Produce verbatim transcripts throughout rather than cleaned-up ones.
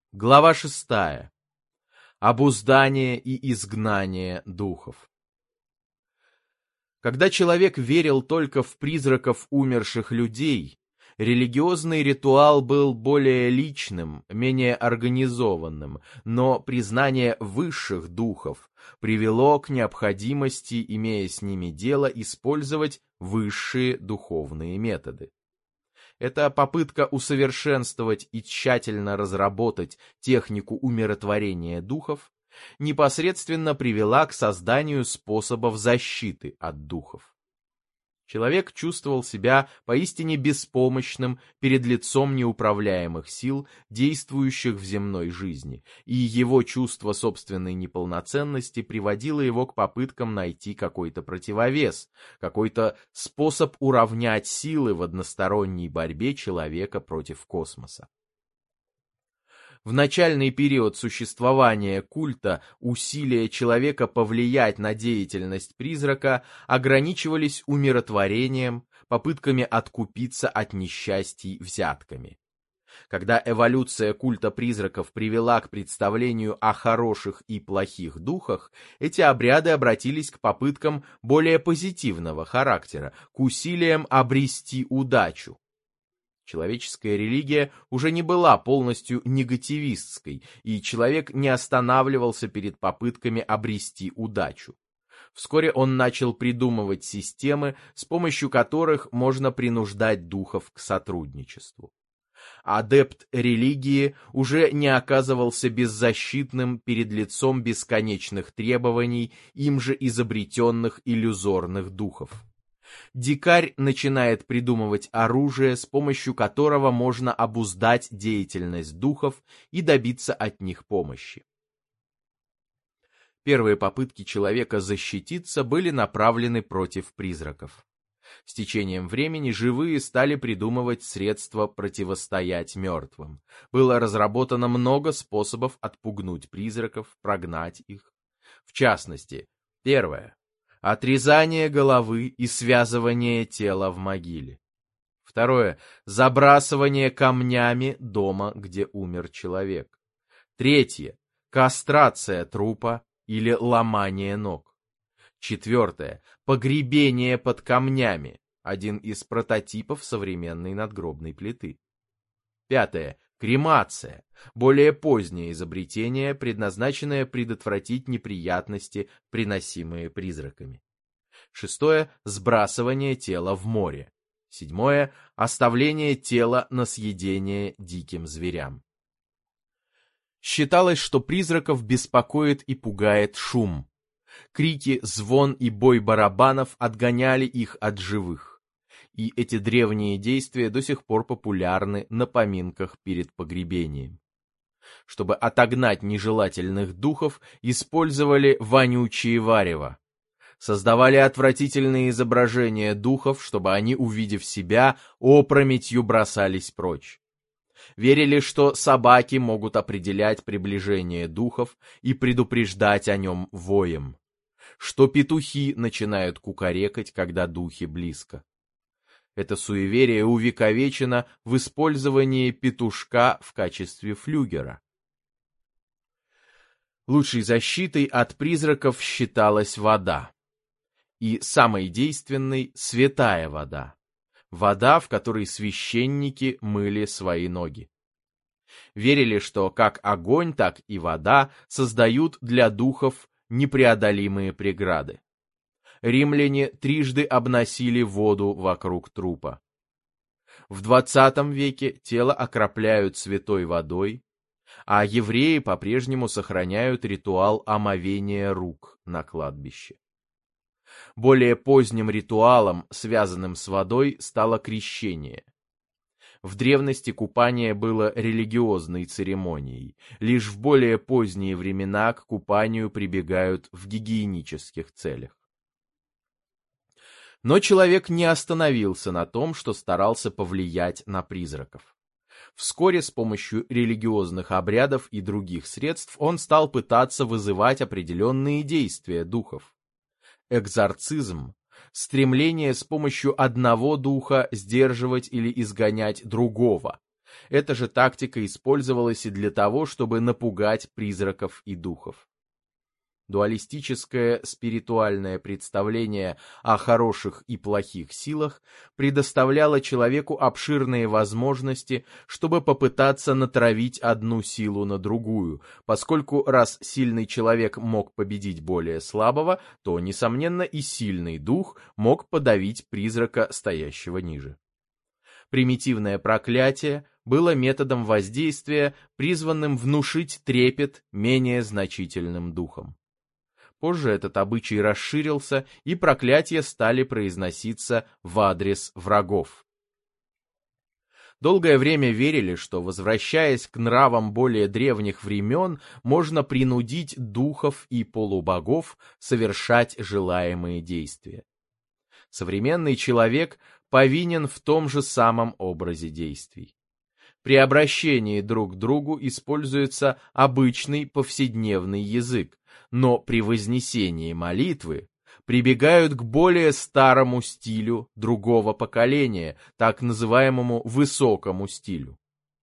Глава шестая. Обуздание и изгнание духов. Когда человек верил только в призраков умерших людей, религиозный ритуал был более личным, менее организованным, но признание высших духов привело к необходимости, имея с ними дело, использовать высшие духовные методы. Эта попытка усовершенствовать и тщательно разработать технику умиротворения духов непосредственно привела к созданию способов защиты от духов. Человек чувствовал себя поистине беспомощным перед лицом неуправляемых сил, действующих в земной жизни, и его чувство собственной неполноценности приводило его к попыткам найти какой-то противовес, какой-то способ уравнять силы в односторонней борьбе человека против космоса. В начальный период существования культа усилия человека повлиять на деятельность призрака ограничивались умиротворением, попытками откупиться от несчастий взятками. Когда эволюция культа призраков привела к представлению о хороших и плохих духах, эти обряды обратились к попыткам более позитивного характера, к усилиям обрести удачу. Человеческая религия уже не была полностью негативистской, и человек не останавливался перед попытками обрести удачу. Вскоре он начал придумывать системы, с помощью которых можно принуждать духов к сотрудничеству. Адепт религии уже не оказывался беззащитным перед лицом бесконечных требований им же изобретенных иллюзорных духов. Дикарь начинает придумывать оружие, с помощью которого можно обуздать деятельность духов и добиться от них помощи. Первые попытки человека защититься были направлены против призраков. С течением времени живые стали придумывать средства противостоять мертвым. Было разработано много способов отпугнуть призраков, прогнать их. В частности, первое. Отрезание головы и связывание тела в могиле. Второе. Забрасывание камнями дома, где умер человек. Третье. Кастрация трупа или ломание ног. Четвертое. Погребение под камнями. Один из прототипов современной надгробной плиты. Пятое. Кремация. Более позднее изобретение, предназначенное предотвратить неприятности, приносимые призраками. Шестое. Сбрасывание тела в море. Седьмое. Оставление тела на съедение диким зверям. Считалось, что призраков беспокоит и пугает шум. Крики, звон и бой барабанов отгоняли их от живых. И эти древние действия до сих пор популярны на поминках перед погребением. Чтобы отогнать нежелательных духов, использовали вонючие варево. Создавали отвратительные изображения духов, чтобы они, увидев себя, опрометью бросались прочь. Верили, что собаки могут определять приближение духов и предупреждать о нем воем. Что петухи начинают кукарекать, когда духи близко. Это суеверие увековечено в использовании петушка в качестве флюгера. Лучшей защитой от призраков считалась вода. И самой действенной — святая вода. Вода, в которой священники мыли свои ноги. Верили, что как огонь, так и вода создают для духов непреодолимые преграды. Римляне трижды обносили воду вокруг трупа. В двадцатом веке тело окропляют святой водой, а евреи по-прежнему сохраняют ритуал омовения рук на кладбище. Более поздним ритуалом, связанным с водой, стало крещение. В древности купание было религиозной церемонией, лишь в более поздние времена к купанию прибегают в гигиенических целях. Но человек не остановился на том, что старался повлиять на призраков. Вскоре с помощью религиозных обрядов и других средств он стал пытаться вызывать определенные действия духов. Экзорцизм — стремление с помощью одного духа сдерживать или изгонять другого, Эта же тактика использовалась и для того, чтобы напугать призраков и духов. Дуалистическое спиритуальное представление о хороших и плохих силах предоставляло человеку обширные возможности, чтобы попытаться натравить одну силу на другую, поскольку раз сильный человек мог победить более слабого, то, несомненно, и сильный дух мог подавить призрака, стоящего ниже. Примитивное проклятие было методом воздействия, призванным внушить трепет менее значительным духам. Позже этот обычай расширился, и проклятия стали произноситься в адрес врагов. Долгое время верили, что, возвращаясь к нравам более древних времен, можно принудить духов и полубогов совершать желаемые действия. Современный человек повинен в том же самом образе действий. При обращении друг к другу используется обычный повседневный язык, но при вознесении молитвы прибегают к более старому стилю другого поколения, так называемому высокому стилю.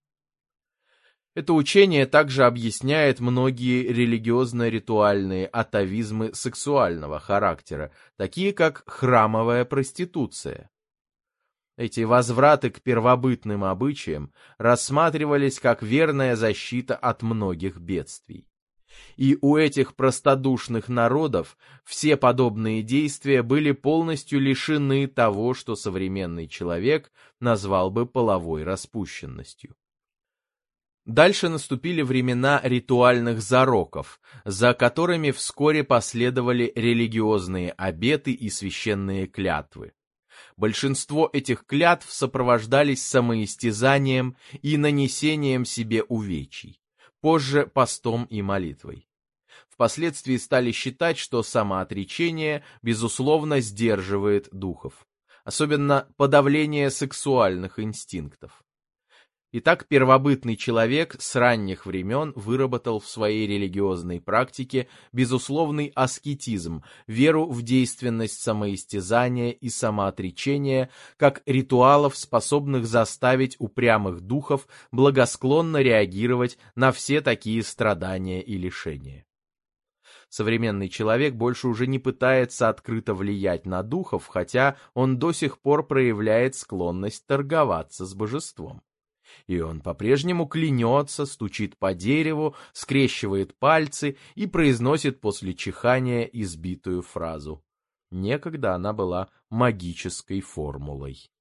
Это учение также объясняет многие религиозно-ритуальные атавизмы сексуального характера, такие как храмовая проституция. Эти возвраты к первобытным обычаям рассматривались как верная защита от многих бедствий. И у этих простодушных народов все подобные действия были полностью лишены того, что современный человек назвал бы половой распущенностью. Дальше наступили времена ритуальных зароков, за которыми вскоре последовали религиозные обеты и священные клятвы. Большинство этих клятв сопровождались самоистязанием и нанесением себе увечий, позже постом и молитвой. Впоследствии стали считать, что самоотречение, безусловно, сдерживает духов, особенно подавление сексуальных инстинктов. Итак, первобытный человек с ранних времен выработал в своей религиозной практике безусловный аскетизм, веру в действенность самоистязания и самоотречения как ритуалов, способных заставить упрямых духов благосклонно реагировать на все такие страдания и лишения. Современный человек больше уже не пытается открыто влиять на духов, хотя он до сих пор проявляет склонность торговаться с божеством. И он по-прежнему клянется, стучит по дереву, скрещивает пальцы и произносит после чихания избитую фразу. Некогда она была магической формулой.